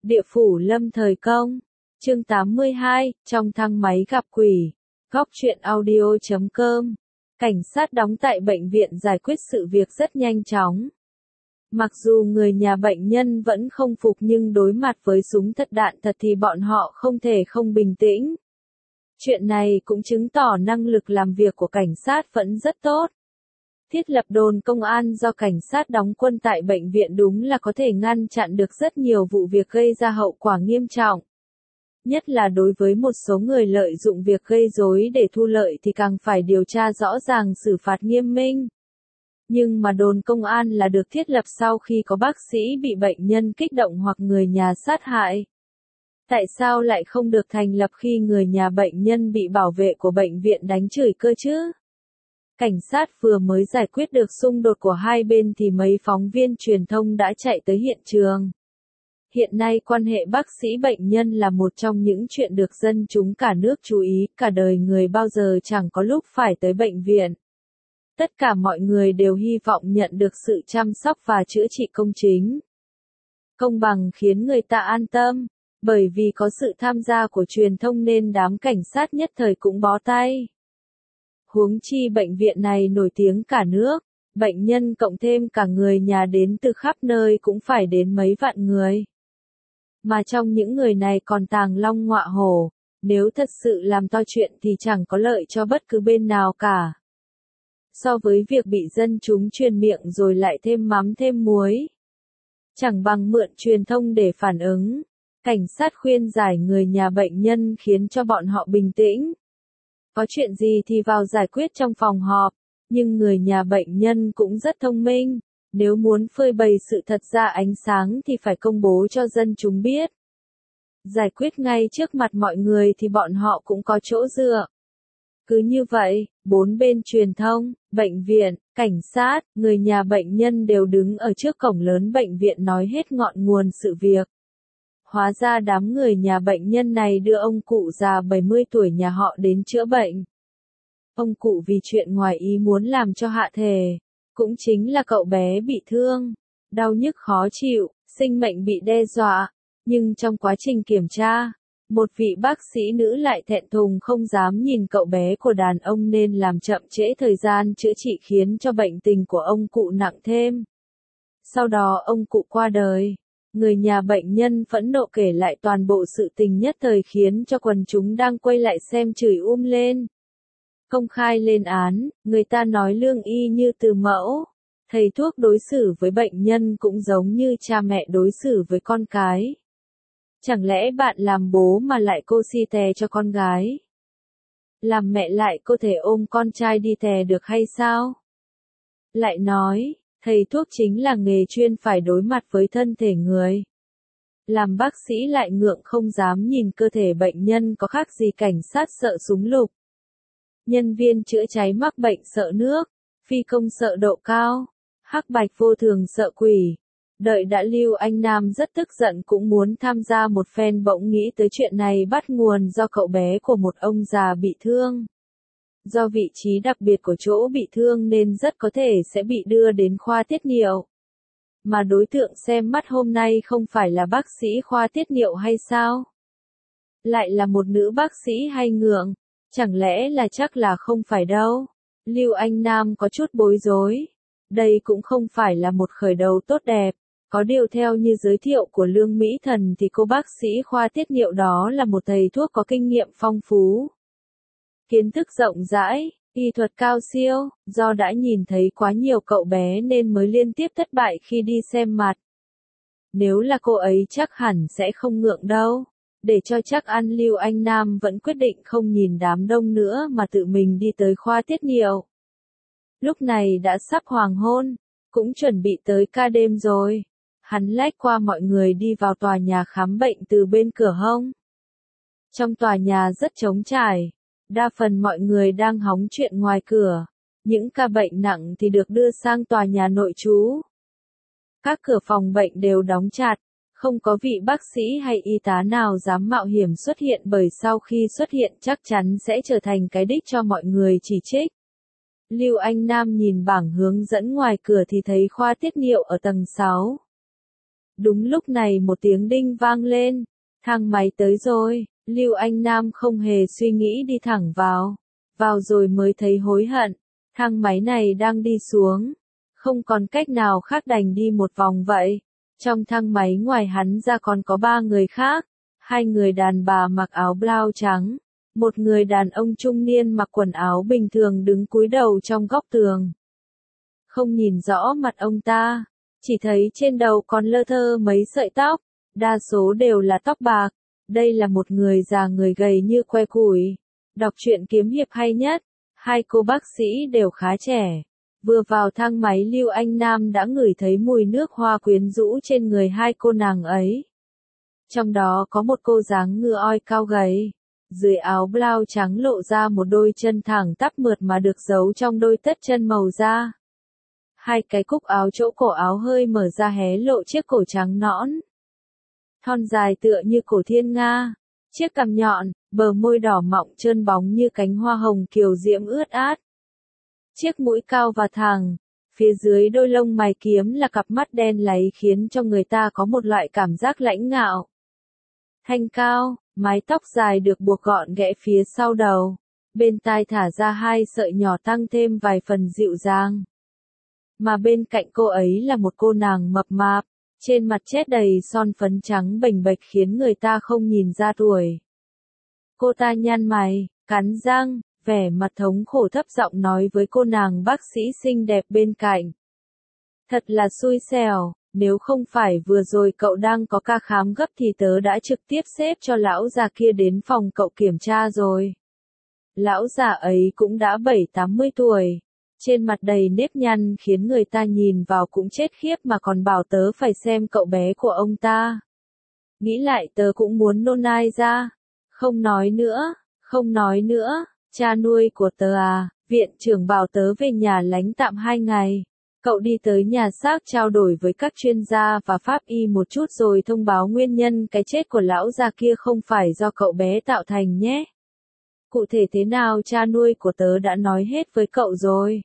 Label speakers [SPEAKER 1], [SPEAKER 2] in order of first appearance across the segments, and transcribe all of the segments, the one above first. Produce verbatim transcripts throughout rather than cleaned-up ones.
[SPEAKER 1] Địa phủ lâm thời công. Chương tám mươi hai, trong thang máy gặp quỷ. Góc truyện audio chấm com. Cảnh sát đóng tại bệnh viện giải quyết sự việc rất nhanh chóng. Mặc dù người nhà bệnh nhân vẫn không phục nhưng đối mặt với súng thật đạn thật thì bọn họ không thể không bình tĩnh. Chuyện này cũng chứng tỏ năng lực làm việc của cảnh sát vẫn rất tốt. Thiết lập đồn công an do cảnh sát đóng quân tại bệnh viện đúng là có thể ngăn chặn được rất nhiều vụ việc gây ra hậu quả nghiêm trọng. Nhất là đối với một số người lợi dụng việc gây rối để thu lợi thì càng phải điều tra rõ ràng xử phạt nghiêm minh. Nhưng mà đồn công an là được thiết lập sau khi có bác sĩ bị bệnh nhân kích động hoặc người nhà sát hại. Tại sao lại không được thành lập khi người nhà bệnh nhân bị bảo vệ của bệnh viện đánh chửi cơ chứ? Cảnh sát vừa mới giải quyết được xung đột của hai bên thì mấy phóng viên truyền thông đã chạy tới hiện trường. Hiện nay quan hệ bác sĩ bệnh nhân là một trong những chuyện được dân chúng cả nước chú ý, cả đời người bao giờ chẳng có lúc phải tới bệnh viện. Tất cả mọi người đều hy vọng nhận được sự chăm sóc và chữa trị công chính. Công bằng khiến người ta an tâm, bởi vì có sự tham gia của truyền thông nên đám cảnh sát nhất thời cũng bó tay. Huống chi bệnh viện này nổi tiếng cả nước, bệnh nhân cộng thêm cả người nhà đến từ khắp nơi cũng phải đến mấy vạn người. Mà trong những người này còn tàng long ngọa hổ, nếu thật sự làm to chuyện thì chẳng có lợi cho bất cứ bên nào cả. So với việc bị dân chúng truyền miệng rồi lại thêm mắm thêm muối, chẳng bằng mượn truyền thông để phản ứng. Cảnh sát khuyên giải người nhà bệnh nhân khiến cho bọn họ bình tĩnh. Có chuyện gì thì vào giải quyết trong phòng họp, nhưng người nhà bệnh nhân cũng rất thông minh. Nếu muốn phơi bày sự thật ra ánh sáng thì phải công bố cho dân chúng biết. Giải quyết ngay trước mặt mọi người thì bọn họ cũng có chỗ dựa. Cứ như vậy, bốn bên truyền thông, bệnh viện, cảnh sát, người nhà bệnh nhân đều đứng ở trước cổng lớn bệnh viện nói hết ngọn nguồn sự việc. Hóa ra đám người nhà bệnh nhân này đưa ông cụ già bảy mươi tuổi nhà họ đến chữa bệnh. Ông cụ vì chuyện ngoài ý muốn làm cho hạ thể, cũng chính là cậu bé bị thương, đau nhức khó chịu, sinh mệnh bị đe dọa. Nhưng trong quá trình kiểm tra, một vị bác sĩ nữ lại thẹn thùng không dám nhìn cậu bé của đàn ông nên làm chậm trễ thời gian chữa trị khiến cho bệnh tình của ông cụ nặng thêm. Sau đó ông cụ qua đời. Người nhà bệnh nhân phẫn nộ kể lại toàn bộ sự tình nhất thời khiến cho quần chúng đang quay lại xem chửi um lên. Công khai lên án, người ta nói lương y như từ mẫu. Thầy thuốc đối xử với bệnh nhân cũng giống như cha mẹ đối xử với con cái. Chẳng lẽ bạn làm bố mà lại cô si tè cho con gái? Làm mẹ lại có thể ôm con trai đi tè được hay sao? Lại nói, thầy thuốc chính là nghề chuyên phải đối mặt với thân thể người. Làm bác sĩ lại ngượng không dám nhìn cơ thể bệnh nhân có khác gì cảnh sát sợ súng lục. Nhân viên chữa cháy mắc bệnh sợ nước, phi công sợ độ cao, hắc bạch vô thường sợ quỷ. Đợi đã Lưu Anh Nam rất tức giận cũng muốn tham gia một phen bỗng nghĩ tới chuyện này bắt nguồn do cậu bé của một ông già bị thương. Do vị trí đặc biệt của chỗ bị thương nên rất có thể sẽ bị đưa đến khoa tiết niệu. Mà đối tượng xem mắt hôm nay không phải là bác sĩ khoa tiết niệu hay sao? Lại là một nữ bác sĩ hay ngượng? Chẳng lẽ là chắc là không phải đâu? Lưu Anh Nam có chút bối rối. Đây cũng không phải là một khởi đầu tốt đẹp. Có điều theo như giới thiệu của Lương Mỹ Thần thì cô bác sĩ khoa tiết niệu đó là một thầy thuốc có kinh nghiệm phong phú. Kiến thức rộng rãi, y thuật cao siêu, do đã nhìn thấy quá nhiều cậu bé nên mới liên tiếp thất bại khi đi xem mặt. Nếu là cô ấy chắc hẳn sẽ không ngượng đâu. Để cho chắc ăn Lưu Anh Nam vẫn quyết định không nhìn đám đông nữa mà tự mình đi tới khoa tiết niệu. Lúc này đã sắp hoàng hôn, cũng chuẩn bị tới ca đêm rồi. Hắn lách qua mọi người đi vào tòa nhà khám bệnh từ bên cửa hông. Trong tòa nhà rất trống trải. Đa phần mọi người đang hóng chuyện ngoài cửa. Những ca bệnh nặng thì được đưa sang tòa nhà nội trú. Các cửa phòng bệnh đều đóng chặt. Không có vị bác sĩ hay y tá nào dám mạo hiểm xuất hiện bởi sau khi xuất hiện chắc chắn sẽ trở thành cái đích cho mọi người chỉ trích. Lưu Anh Nam nhìn bảng hướng dẫn ngoài cửa thì thấy khoa tiết niệu ở tầng sáu. Đúng lúc này một tiếng đinh vang lên. Thang máy tới rồi, Lưu Anh Nam không hề suy nghĩ đi thẳng vào. Vào rồi mới thấy hối hận. Thang máy này đang đi xuống. Không còn cách nào khác đành đi một vòng vậy. Trong thang máy ngoài hắn ra còn có ba người khác. Hai người đàn bà mặc áo blau trắng. Một người đàn ông trung niên mặc quần áo bình thường đứng cúi đầu trong góc tường. Không nhìn rõ mặt ông ta. Chỉ thấy trên đầu còn lơ thơ mấy sợi tóc. Đa số đều là tóc bạc. Đây là một người già người gầy như que củi. Đọc truyện kiếm hiệp hay nhất. Hai cô bác sĩ đều khá trẻ. Vừa vào thang máy Lưu Anh Nam đã ngửi thấy mùi nước hoa quyến rũ trên người hai cô nàng ấy. Trong đó có một cô dáng ngựa oi cao gầy. Dưới áo blau trắng lộ ra một đôi chân thẳng tắp mượt mà được giấu trong đôi tất chân màu da. Hai cái cúc áo chỗ cổ áo hơi mở ra hé lộ chiếc cổ trắng nõn. Thon dài tựa như cổ thiên nga. Chiếc cằm nhọn, bờ môi đỏ mọng trơn bóng như cánh hoa hồng kiều diễm ướt át. Chiếc mũi cao và thẳng, phía dưới đôi lông mày kiếm là cặp mắt đen láy khiến cho người ta có một loại cảm giác lãnh ngạo. Thanh cao, mái tóc dài được buộc gọn ghẽ phía sau đầu, bên tai thả ra hai sợi nhỏ tăng thêm vài phần dịu dàng. Mà bên cạnh cô ấy là một cô nàng mập mạp, trên mặt chết đầy son phấn trắng bềnh bệch khiến người ta không nhìn ra tuổi. Cô ta nhăn mày, cắn răng, vẻ mặt thống khổ thấp giọng nói với cô nàng bác sĩ xinh đẹp bên cạnh. Thật là xui xẻo, nếu không phải vừa rồi cậu đang có ca khám gấp thì tớ đã trực tiếp xếp cho lão già kia đến phòng cậu kiểm tra rồi. Lão già ấy cũng đã bảy tám mươi tuổi, trên mặt đầy nếp nhăn khiến người ta nhìn vào cũng chết khiếp mà còn bảo tớ phải xem cậu bé của ông ta. Nghĩ lại tớ cũng muốn nôn ai ra. Không nói nữa, không nói nữa, cha nuôi của tớ à, viện trưởng bảo tớ về nhà lánh tạm hai ngày. Cậu đi tới nhà xác trao đổi với các chuyên gia và pháp y một chút rồi thông báo nguyên nhân cái chết của lão già kia không phải do cậu bé tạo thành nhé. Cụ thể thế nào cha nuôi của tớ đã nói hết với cậu rồi.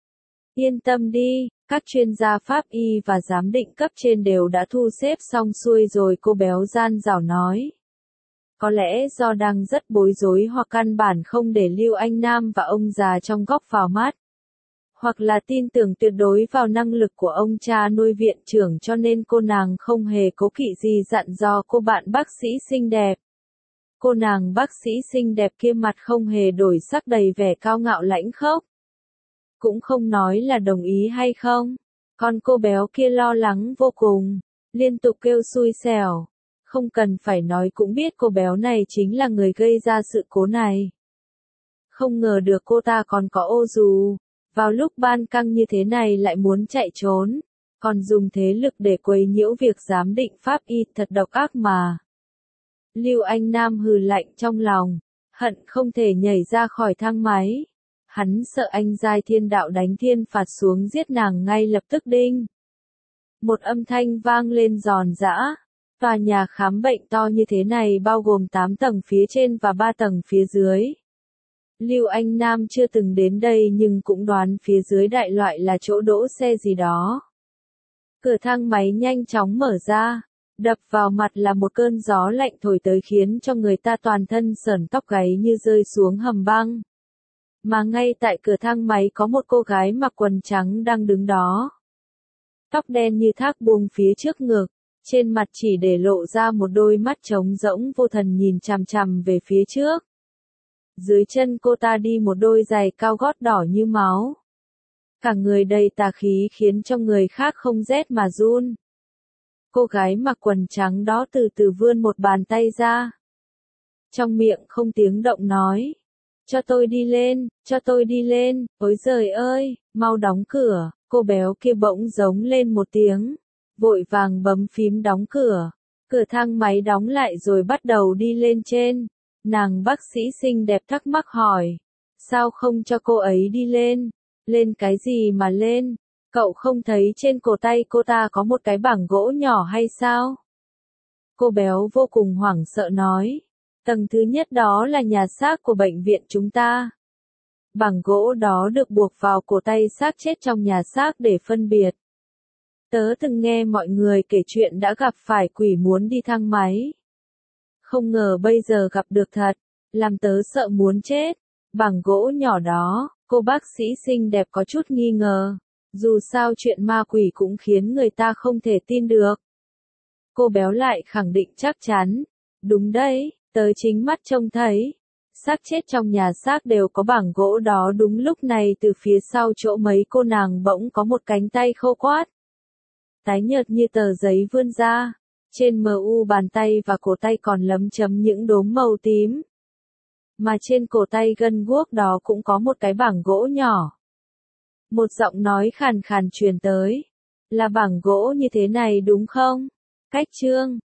[SPEAKER 1] Yên tâm đi, các chuyên gia pháp y và giám định cấp trên đều đã thu xếp xong xuôi rồi, cô béo gian dảo nói. Có lẽ do đang rất bối rối hoặc căn bản không để Lưu Anh Nam và ông già trong góc vào mắt. Hoặc là tin tưởng tuyệt đối vào năng lực của ông cha nuôi viện trưởng cho nên cô nàng không hề cố kỵ gì dặn dò cô bạn bác sĩ xinh đẹp. Cô nàng bác sĩ xinh đẹp kia mặt không hề đổi sắc đầy vẻ cao ngạo lãnh khốc. Cũng không nói là đồng ý hay không. Còn cô béo kia lo lắng vô cùng, liên tục kêu xui xẻo. Không cần phải nói cũng biết cô béo này chính là người gây ra sự cố này. Không ngờ được cô ta còn có ô dù. Vào lúc ban căng như thế này lại muốn chạy trốn, còn dùng thế lực để quấy nhiễu việc giám định pháp y, thật độc ác mà. Lưu Anh Nam hừ lạnh trong lòng, hận không thể nhảy ra khỏi thang máy. Hắn sợ anh giai thiên đạo đánh thiên phạt xuống giết nàng ngay lập tức đinh. Một âm thanh vang lên giòn giã. Tòa nhà khám bệnh to như thế này bao gồm tám tầng phía trên và ba tầng phía dưới. Lưu Anh Nam chưa từng đến đây nhưng cũng đoán phía dưới đại loại là chỗ đỗ xe gì đó. Cửa thang máy nhanh chóng mở ra, đập vào mặt là một cơn gió lạnh thổi tới khiến cho người ta toàn thân sởn tóc gáy như rơi xuống hầm băng. Mà ngay tại cửa thang máy có một cô gái mặc quần trắng đang đứng đó. Tóc đen như thác buông phía trước ngực, trên mặt chỉ để lộ ra một đôi mắt trống rỗng vô thần nhìn chằm chằm về phía trước. Dưới chân cô ta đi một đôi giày cao gót đỏ như máu. Cả người đầy tà khí khiến cho người khác không rét mà run. Cô gái mặc quần trắng đó từ từ vươn một bàn tay ra. Trong miệng không tiếng động nói. Cho tôi đi lên, cho tôi đi lên, ôi giời ơi, mau đóng cửa. Cô béo kia bỗng giống lên một tiếng. Vội vàng bấm phím đóng cửa. Cửa thang máy đóng lại rồi bắt đầu đi lên trên. Nàng bác sĩ xinh đẹp thắc mắc hỏi. Sao không cho cô ấy đi lên? Lên cái gì mà lên? Cậu không thấy trên cổ tay cô ta có một cái bảng gỗ nhỏ hay sao? Cô béo vô cùng hoảng sợ nói. Tầng thứ nhất đó là nhà xác của bệnh viện chúng ta. Bảng gỗ đó được buộc vào cổ tay xác chết trong nhà xác để phân biệt. Tớ từng nghe mọi người kể chuyện đã gặp phải quỷ muốn đi thang máy. Không ngờ bây giờ gặp được thật, làm tớ sợ muốn chết. Bảng gỗ nhỏ đó, cô bác sĩ xinh đẹp có chút nghi ngờ. Dù sao chuyện ma quỷ cũng khiến người ta không thể tin được. Cô béo lại khẳng định chắc chắn. Đúng đấy, tớ chính mắt trông thấy. Xác chết trong nhà xác đều có bảng gỗ đó. Đúng lúc này từ phía sau chỗ mấy cô nàng bỗng có một cánh tay khô quát. Tái nhợt như tờ giấy vươn ra. Trên mờ u bàn tay và cổ tay còn lấm chấm những đốm màu tím. Mà trên cổ tay gân guốc đó cũng có một cái bảng gỗ nhỏ. Một giọng nói khàn khàn truyền tới. Là bảng gỗ như thế này đúng không? Cách chương